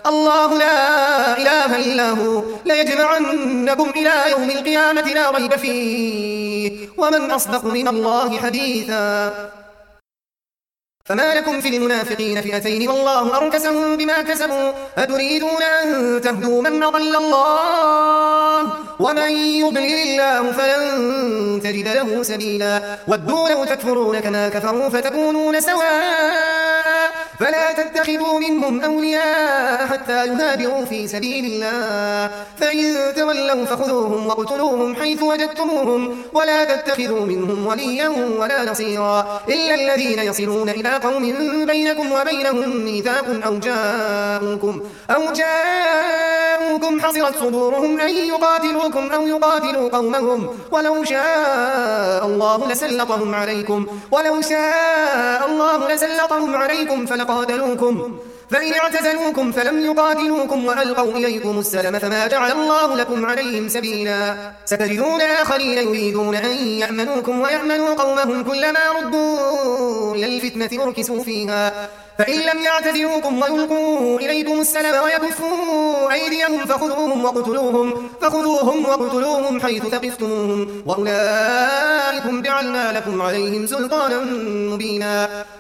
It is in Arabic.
الله لا إله إلا هو ليجمعنكم إلى يوم القيامة لا ريب فيه ومن أصدق من الله حديثا. فما لكم في المنافقين فئتين والله أركسهم بما كسبوا أتريدون أن تهدوا من أضل الله ومن يضلل الله فلن تجد له سبيلا. ودوا لو تكفرون كما كفروا فتكونون سواء فلا تتخذوا منهم أولياء حتى يهاجروا في سبيل الله فإن تولوا فخذوهم واقتلوهم حيث وجدتموهم ولا تتخذوا منهم وليا ولا نصيرا إلا الذين يصلون إلى قوم بينكم وبينهم ميثاق أو جاءوكم حصرت صدورهم أن يقاتلوكم أو يقاتلوا قومهم ولو شاء الله لسلطهم عليكم فلقاتلوكم فإن اعتزلوكم فلم يقاتلوكم وألقوا إليكم السلم فما جعل الله لكم عليهم سبيلا. ستجدون آخرين يريدون أن يأمنوكم ويأمنوا قومهم كلما ردوا إلى الفتنة أركسوا فيها فإن لم يعتزلوكم ويلقوا إليكم السلم ويكفوا أيديهم فخذوهم واقتلوهم حيث ثقفتموهم وأولئكم جعلنا لكم عليهم سلطانا مبينا.